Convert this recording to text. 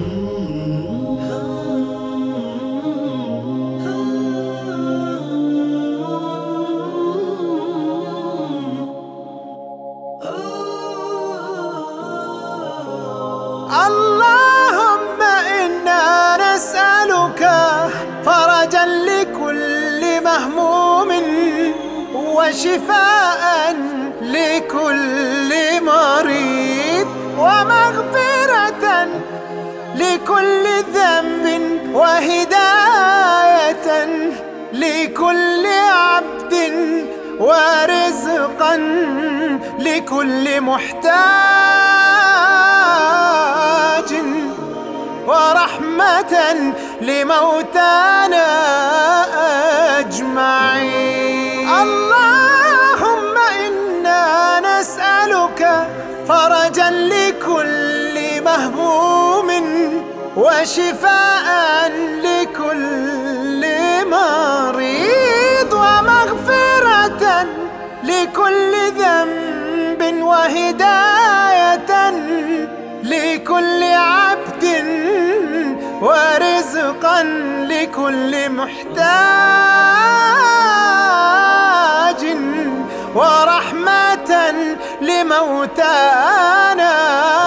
اللهم إنا نسألك فرجا لكل مهموم وشفاء لكل مريض ومغفرة لكل ذنب وهداية لكل عبد ورزقا لكل محتاج ورحمة لموتانا أجمعين. اللهم إنا نسألك فرجا لكل مهموم وشفاء لكل مريض ومغفرة لكل ذنب وهداية لكل عبد ورزقا لكل محتاج ورحمة لموتانا